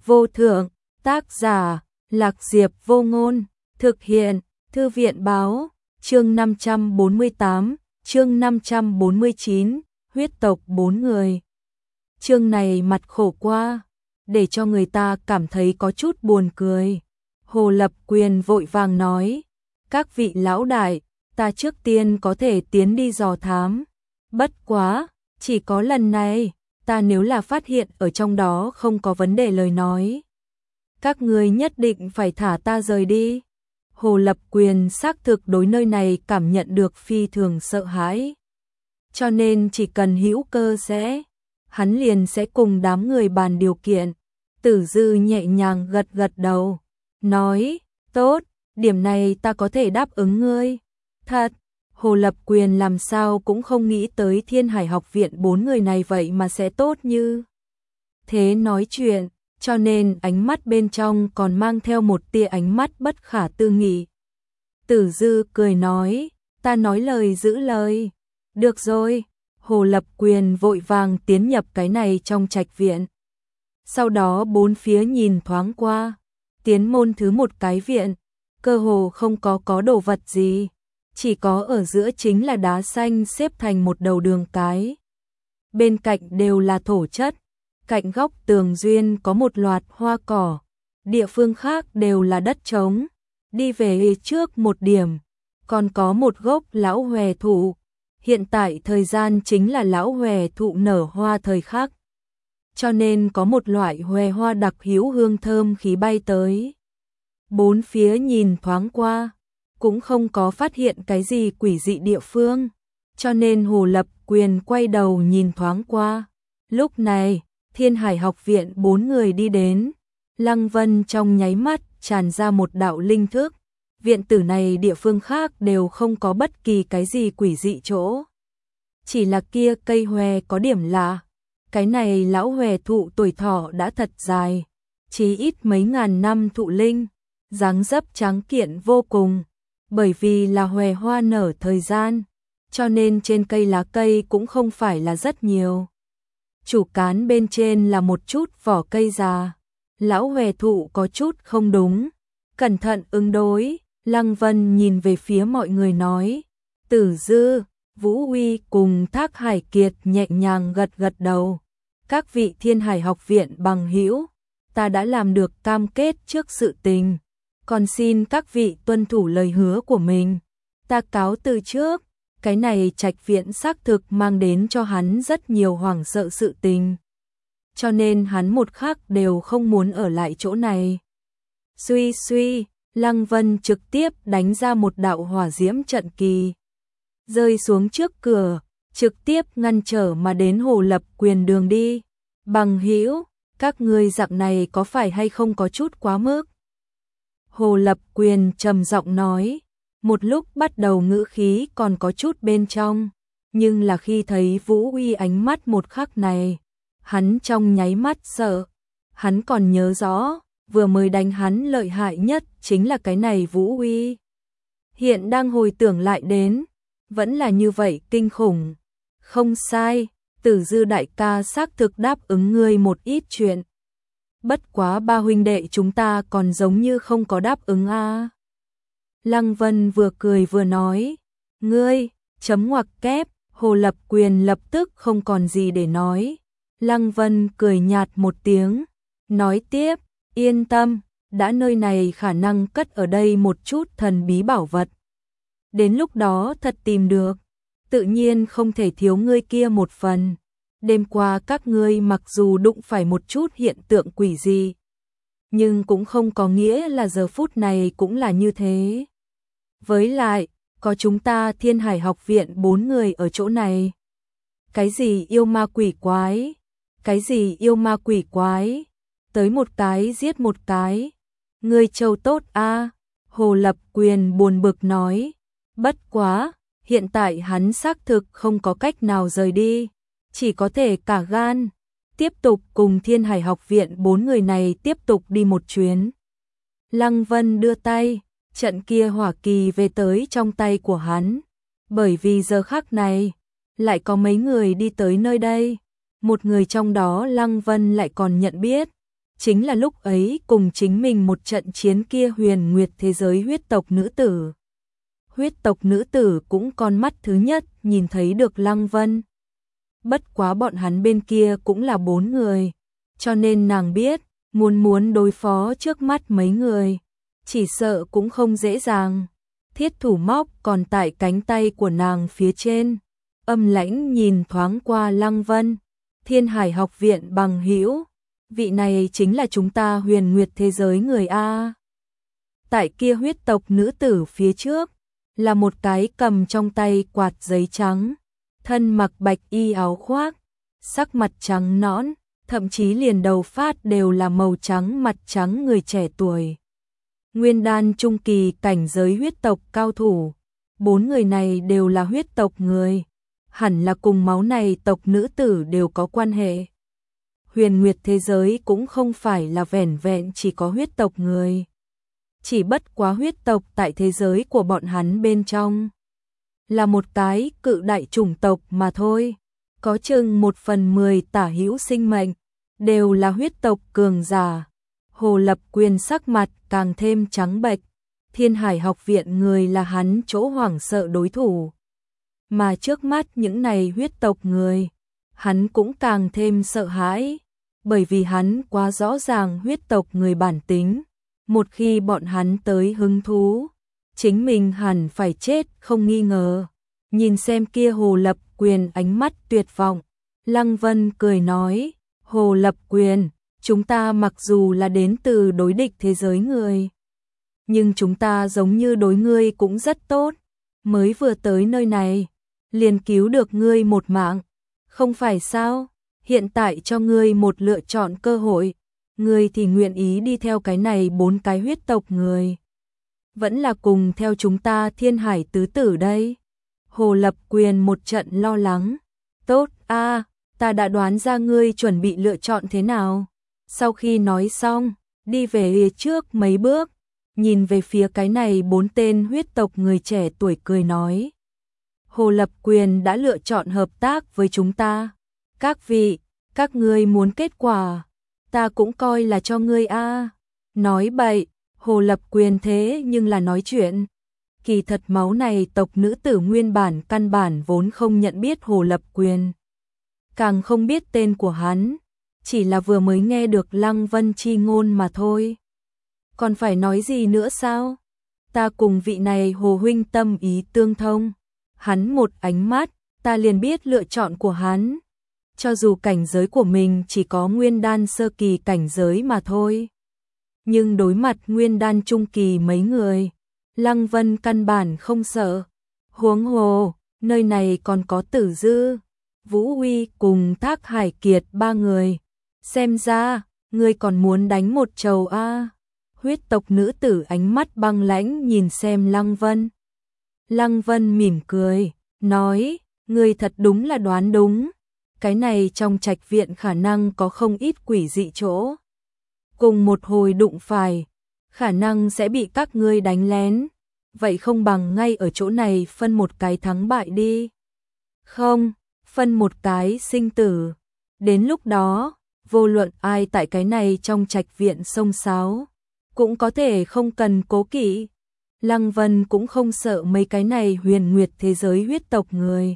vô thượng, tác giả, Lạc Diệp Vô Ngôn, thực hiện, Thư viện báo, chương 548, chương 549, huyết tộc 4 người. Chương này mặt khổ qua, để cho người ta cảm thấy có chút buồn cười. Hồ Lập Quyền vội vàng nói, các vị lão đại, ta trước tiên có thể tiến đi dò thám. Bất quá, chỉ có lần này, ta nếu là phát hiện ở trong đó không có vấn đề lời nói, các người nhất định phải thả ta rời đi. Hồ Lập Quyền xác thực đối nơi này cảm nhận được phi thường sợ hãi. Cho nên chỉ cần hữu cơ sẽ, hắn liền sẽ cùng đám người bàn điều kiện. Tử Dư nhẹ nhàng gật gật đầu, nói, tốt, điểm này ta có thể đáp ứng ngươi. Thật, Hồ Lập Quyền làm sao cũng không nghĩ tới Thiên Hải học viện 4 người này vậy mà sẽ tốt như thế nói chuyện, cho nên ánh mắt bên trong còn mang theo một tia ánh mắt bất khả tư nghị. Tử Dư cười nói, ta nói lời giữ lời. Được rồi, Hồ Lập Quyền vội vàng tiến nhập cái này trong trạch viện. Sau đó bốn phía nhìn thoáng qua, tiến môn thứ một cái viện, cơ hồ không có đồ vật gì, chỉ có ở giữa chính là đá xanh xếp thành một đầu đường cái. Bên cạnh đều là thổ chất, cạnh góc tường duyên có một loạt hoa cỏ, địa phương khác đều là đất trống. Đi về trước một điểm, còn có một gốc lão hòe thụ, hiện tại thời gian chính là lão hòe thụ nở hoa thời khắc, cho nên có một loại hòe hoa đặc hữu hương thơm khí bay tới. Bốn phía nhìn thoáng qua, cũng không có phát hiện cái gì quỷ dị địa phương, cho nên Hồ Lập Quyền quay đầu nhìn thoáng qua. Lúc này, Thiên Hải học viện 4 người đi đến, Lăng Vân trong nháy mắt tràn ra một đạo linh thức. Viện tử này địa phương khác đều không có bất kỳ cái gì quỷ dị chỗ. Chỉ là kia cây hòe có điểm lạ. Cái này lão hòe thụ tuổi thọ đã thật dài, chí ít mấy ngàn năm thụ linh, dáng dấp trắng kiện vô cùng. Bởi vì là hòe hoa nở thời gian, cho nên trên cây lá cây cũng không phải là rất nhiều. Chủ cán bên trên là một chút vỏ cây già. Lão hòe thụ có chút không đúng, cẩn thận ứng đối. Lăng Vân nhìn về phía mọi người nói, Tử Dư, Vũ Huy cùng Thác Hải Kiệt nhẹ nhàng gật gật đầu. Các vị Thiên Hải học viện bằng hữu, ta đã làm được cam kết trước sự tình, còn xin các vị tuân thủ lời hứa của mình. Ta cáo từ trước, cái này trạch viện xác thực mang đến cho hắn rất nhiều hoảng sợ sự tình, cho nên hắn một khắc đều không muốn ở lại chỗ này. Suy suy, Lăng Vân trực tiếp đánh ra một đạo hỏa diễm trận kỳ, rơi xuống trước cửa, trực tiếp ngăn trở mà đến Hồ Lập Quyền đường đi. Bằng hữu, các ngươi dạng này có phải hay không có chút quá mức? Hồ Lập Quyền trầm giọng nói, một lúc bắt đầu ngữ khí còn có chút bên trong, nhưng là khi thấy Vũ Huy ánh mắt một khắc này, hắn trong nháy mắt sợ. Hắn còn nhớ rõ, vừa mới đánh hắn lợi hại nhất chính là cái này Vũ Huy. Hiện đang hồi tưởng lại đến, vẫn là như vậy kinh khủng. Không sai, Tử Dư đại ca xác thực đáp ứng ngươi một ít chuyện. Bất quá ba huynh đệ chúng ta còn giống như không có đáp ứng a. Lăng Vân vừa cười vừa nói, ngươi, chấm ngoặc kép. Hồ Lập Quyền lập tức không còn gì để nói. Lăng Vân cười nhạt một tiếng, nói tiếp, yên tâm, đã nơi này khả năng cất ở đây một chút thần bí bảo vật. Đến lúc đó thật tìm được, tự nhiên không thể thiếu ngươi kia một phần. Đêm qua các ngươi mặc dù đụng phải một chút hiện tượng quỷ dị, nhưng cũng không có nghĩa là giờ phút này cũng là như thế. Với lại, có chúng ta Thiên Hải học viện 4 người ở chỗ này. Cái gì yêu ma quỷ quái? Cái gì yêu ma quỷ quái? Tới một cái giết một cái. Ngươi trâu tốt a. Hồ Lập Quyền buồn bực nói. Bất quá, hiện tại hắn xác thực không có cách nào rời đi, chỉ có thể cả gan tiếp tục cùng Thiên Hải học viện 4 người này tiếp tục đi một chuyến. Lăng Vân đưa tay, trận kia hỏa kỳ về tới trong tay của hắn, bởi vì giờ khắc này lại có mấy người đi tới nơi đây, một người trong đó Lăng Vân lại còn nhận biết, chính là lúc ấy cùng chính mình một trận chiến kia huyền nguyệt thế giới huyết tộc nữ tử. Huyết tộc nữ tử cũng con mắt thứ nhất nhìn thấy được Lăng Vân. Bất quá bọn hắn bên kia cũng là 4 người, cho nên nàng biết, muốn đối phó trước mắt mấy người, chỉ sợ cũng không dễ dàng. Thiết thủ móc còn tại cánh tay của nàng phía trên, âm lãnh nhìn thoáng qua Lăng Vân. Thiên Hải học viện bằng hữu, vị này chính là chúng ta huyền nguyệt thế giới người A. Tại kia huyết tộc nữ tử phía trước, là một cái cầm trong tay quạt giấy trắng, thân mặc bạch y áo khoác, sắc mặt trắng nõn, thậm chí liền đầu phát đều là màu trắng mặt trắng người trẻ tuổi. Nguyên đan trung kỳ cảnh giới huyết tộc cao thủ, 4 người này đều là huyết tộc người, hẳn là cùng máu này tộc nữ tử đều có quan hệ. Huyền nguyệt thế giới cũng không phải là vẻn vẹn chỉ có huyết tộc người. Chỉ bất quá huyết tộc tại thế giới của bọn hắn bên trong là một cái cự đại chủng tộc mà thôi. Có chừng 1/10 tả hữu sinh mệnh đều là huyết tộc cường giả. Hồ Lập Quyền sắc mặt càng thêm trắng bệch. Thiên Hải học viện người là hắn chỗ hoảng sợ đối thủ. Mà trước mắt những này huyết tộc người, hắn cũng càng thêm sợ hãi, bởi vì hắn quá rõ ràng huyết tộc người bản tính. Một khi bọn hắn tới hứng thú, chính mình hẳn phải chết không nghi ngờ. Nhìn xem kia Hồ Lập Quyền ánh mắt tuyệt vọng, Lăng Vân cười nói, Hồ Lập Quyền, chúng ta mặc dù là đến từ đối địch thế giới người, nhưng chúng ta giống như đối ngươi cũng rất tốt, mới vừa tới nơi này, liền cứu được ngươi một mạng, không phải sao? Hiện tại cho ngươi một lựa chọn cơ hội, ngươi thì nguyện ý đi theo cái này 4 cái huyết tộc người, vẫn là cùng theo chúng ta Thiên Hải tứ tử đây. Hồ Lập Quyền một trận lo lắng. Tốt a, ta đã đoán ra ngươi chuẩn bị lựa chọn thế nào. Sau khi nói xong, đi về phía trước mấy bước, nhìn về phía cái này 4 tên huyết tộc người trẻ tuổi cười nói. Hồ Lập Quyền đã lựa chọn hợp tác với chúng ta. Các vị, các ngươi muốn kết quả, ta cũng coi là cho ngươi a. Nói bậy, Hồ Lập Quyền thế nhưng là nói chuyện. Kỳ thật máu này tộc nữ tử nguyên bản căn bản vốn không nhận biết Hồ Lập Quyền, càng không biết tên của hắn, chỉ là vừa mới nghe được Lăng Vân chi ngôn mà thôi. Còn phải nói gì nữa sao? Ta cùng vị này Hồ huynh tâm ý tương thông, hắn một ánh mắt, ta liền biết lựa chọn của hắn. Cho dù cảnh giới của mình chỉ có nguyên đan sơ kỳ cảnh giới mà thôi, nhưng đối mặt nguyên đan trung kỳ mấy người, Lăng Vân căn bản không sợ. Huống hồ, nơi này còn có Tử Dư, Vũ Huy cùng Thác Hải Kiệt 3 người. Xem ra, ngươi còn muốn đánh một trầu a. Huyết tộc nữ tử ánh mắt băng lãnh nhìn xem Lăng Vân. Lăng Vân mỉm cười, nói, ngươi thật đúng là đoán đúng. Cái này trong trạch viện khả năng có không ít quỷ dị chỗ. Cùng một hồi đụng phải, khả năng sẽ bị các ngươi đánh lén. Vậy không bằng ngay ở chỗ này phân một cái thắng bại đi. Không, phân một cái sinh tử. Đến lúc đó, vô luận ai tại cái này trong trạch viện xông xáo, cũng có thể không cần cố kỵ. Lăng Vân cũng không sợ mấy cái này huyền nguyệt thế giới huyết tộc người.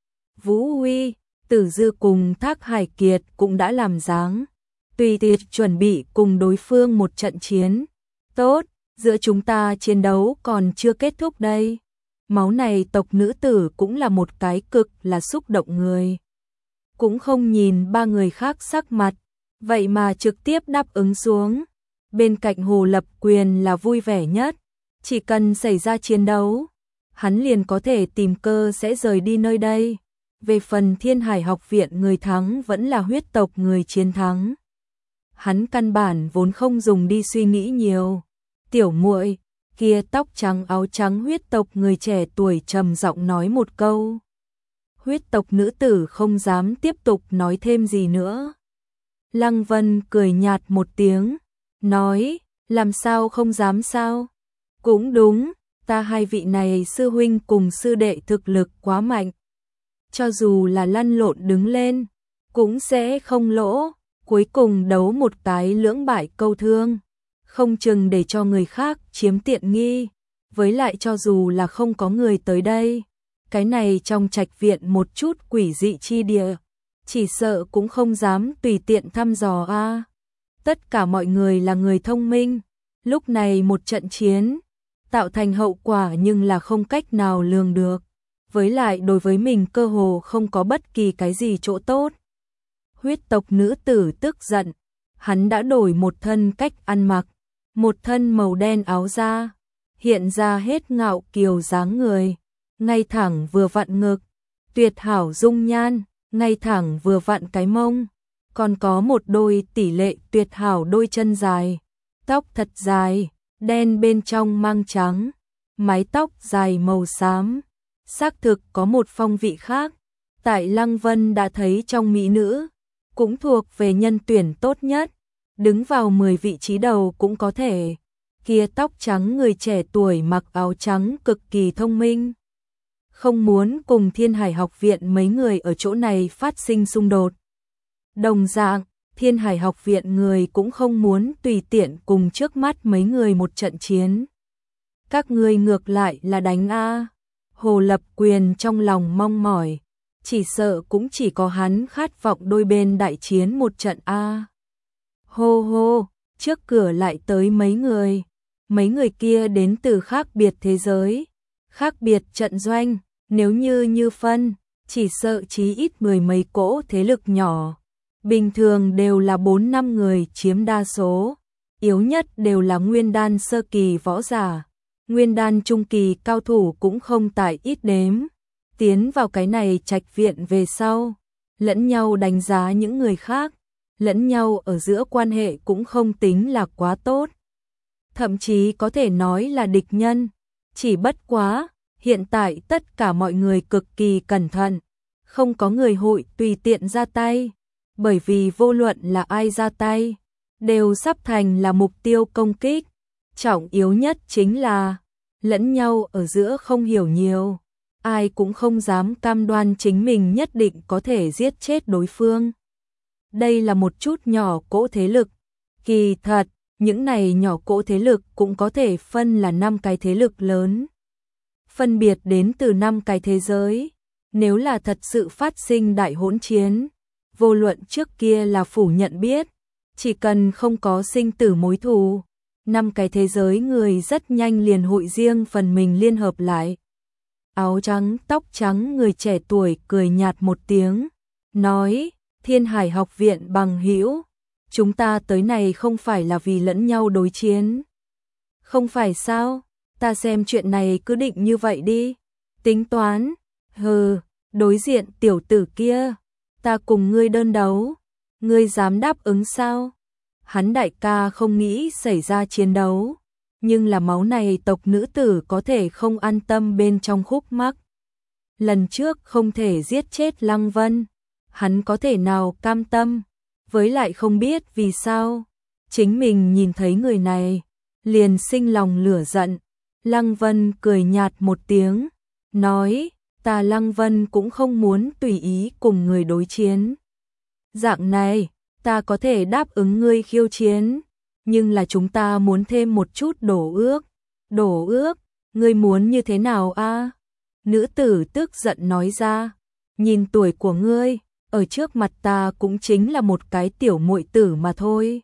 Vũ Huy, Tử Dư cùng Thác Hải Kiệt cũng đã làm dáng, tùy tiệc chuẩn bị cùng đối phương một trận chiến. Tốt, giữa chúng ta chiến đấu còn chưa kết thúc đây. Máu này tộc nữ tử cũng là một cái cực là xúc động người. Cũng không nhìn 3 người khác sắc mặt, vậy mà trực tiếp đáp ứng xuống. Bên cạnh Hồ Lập Quyền là vui vẻ nhất, chỉ cần xảy ra chiến đấu, hắn liền có thể tìm cơ sẽ rời đi nơi đây. Về phần Thiên Hải học viện người thắng vẫn là huyết tộc người chiến thắng, hắn căn bản vốn không dùng đi suy nghĩ nhiều. Tiểu muội, kia tóc trắng áo trắng huyết tộc người trẻ tuổi trầm giọng nói một câu. Huyết tộc nữ tử không dám tiếp tục nói thêm gì nữa. Lăng Vân cười nhạt một tiếng, nói, làm sao không dám sao? Cũng đúng, ta hai vị này sư huynh cùng sư đệ thực lực quá mạnh. Cho dù là lăn lộn đứng lên, cũng sẽ không lỗ. cuối cùng đấu một cái lưỡng bại câu thương, không chừng để cho người khác chiếm tiện nghi, với lại cho dù là không có người tới đây, cái này trong trạch viện một chút quỷ dị chi địa, chỉ sợ cũng không dám tùy tiện thăm dò a. Tất cả mọi người là người thông minh, lúc này một trận chiến, tạo thành hậu quả nhưng là không cách nào lường được, với lại đối với mình cơ hồ không có bất kỳ cái gì chỗ tốt. Huyết tộc nữ tử tức giận, hắn đã đổi một thân cách ăn mặc, một thân màu đen áo da, hiện ra hết ngạo kiều dáng người, ngay thẳng vừa vặn ngực, tuyệt hảo dung nhan, ngay thẳng vừa vặn cái mông, còn có một đôi tỷ lệ tuyệt hảo đôi chân dài, tóc thật dài, đen bên trong mang trắng, mái tóc dài màu xám, xác thực có một phong vị khác, tại Lăng Vân đã thấy trong mỹ nữ, cũng thuộc về nhân tuyển tốt nhất, đứng vào 10 vị trí đầu cũng có thể. Kia tóc trắng người trẻ tuổi mặc áo trắng cực kỳ thông minh, không muốn cùng Thiên Hải học viện mấy người ở chỗ này phát sinh xung đột. Đồng dạng, Thiên Hải học viện người cũng không muốn tùy tiện cùng trước mắt mấy người một trận chiến. Các ngươi ngược lại là đánh a. Hồ Lập Quyền trong lòng mong mỏi, chỉ sợ cũng chỉ có hắn khát vọng đôi bên đại chiến một trận a. Hô hô, trước cửa lại tới mấy người kia đến từ khác biệt thế giới, khác biệt trận doanh, nếu như phân, chỉ sợ chí ít 10 mấy cỗ thế lực nhỏ. Bình thường đều là 4-5 người chiếm đa số, yếu nhất đều là nguyên đan sơ kỳ võ giả, nguyên đan trung kỳ cao thủ cũng không tại ít đếm. Tiến vào cái này trạch viện về sau, lẫn nhau đánh giá những người khác, lẫn nhau ở giữa quan hệ cũng không tính là quá tốt. Thậm chí có thể nói là địch nhân, chỉ bất quá, hiện tại tất cả mọi người cực kỳ cẩn thận, không có người hội tùy tiện ra tay, bởi vì vô luận là ai ra tay, đều sắp thành là mục tiêu công kích. Trọng yếu nhất chính là, lẫn nhau ở giữa không hiểu nhiều, ai cũng không dám cam đoan chính mình nhất định có thể giết chết đối phương. Đây là một chút nhỏ cỗ thế lực, kỳ thật, những này nhỏ cỗ thế lực cũng có thể phân là 5 cái thế lực lớn. Phân biệt đến từ 5 cái thế giới, nếu là thật sự phát sinh đại hỗn chiến, vô luận trước kia là phủ nhận biết, chỉ cần không có sinh tử mối thù, 5 cái thế giới người rất nhanh liền hội riêng phần mình liên hợp lại. Áo trắng tóc trắng người trẻ tuổi cười nhạt một tiếng, nói, Thiên Hải học viện bằng hữu, chúng ta tới này không phải là vì lẫn nhau đối chiến. Không phải sao, ta xem chuyện này cứ định như vậy đi, tính toán, hừ, đối diện tiểu tử kia, ta cùng ngươi đơn đấu, ngươi dám đáp ứng sao? Hắn đại ca không nghĩ xảy ra chiến đấu, nhưng là máu này tộc nữ tử có thể không an tâm bên trong khúc mắc. Lần trước không thể giết chết Lăng Vân, hắn có thể nào cam tâm, với lại không biết vì sao, chính mình nhìn thấy người này, liền sinh lòng lửa giận. Lăng Vân cười nhạt một tiếng, nói, ta Lăng Vân cũng không muốn tùy ý cùng người đối chiến. Dạng này, ta có thể đáp ứng ngươi khiêu chiến, nhưng là chúng ta muốn thêm một chút đổ ước. Đổ ước, ngươi muốn như thế nào a? Nữ tử tức giận nói ra, nhìn tuổi của ngươi, ở trước mặt ta cũng chính là một cái tiểu muội tử mà thôi.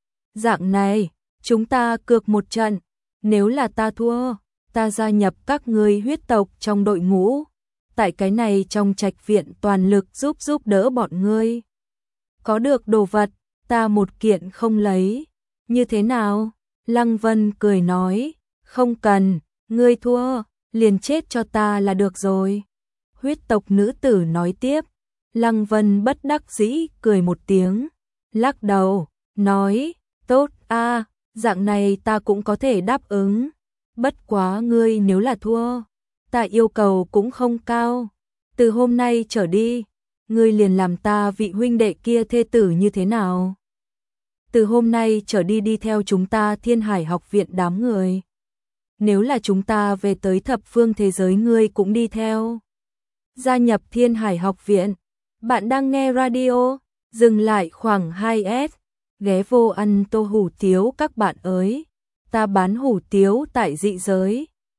Dạng này, chúng ta cược một trận, nếu là ta thua, ta gia nhập các ngươi huyết tộc trong đội ngũ, tại cái này trong trạch viện toàn lực giúp đỡ bọn ngươi. Có được đồ vật, ta một kiện không lấy, như thế nào? Lăng Vân cười nói, không cần, ngươi thua, liền chết cho ta là được rồi. Huyết tộc nữ tử nói tiếp, Lăng Vân bất đắc dĩ cười một tiếng, lắc đầu, nói, tốt a, dạng này ta cũng có thể đáp ứng, bất quá ngươi nếu là thua, ta yêu cầu cũng không cao, từ hôm nay trở đi, ngươi liền làm ta vị huynh đệ kia thê tử như thế nào? Từ hôm nay trở đi đi theo chúng ta Thiên Hải học viện đám người. Nếu là chúng ta về tới thập phương thế giới ngươi cũng đi theo. Gia nhập Thiên Hải học viện. Bạn đang nghe radio Dừng lại khoảng 2S, ghé vô ăn tô hủ tiếu các bạn ơi. Ta bán hủ tiếu tại dị giới.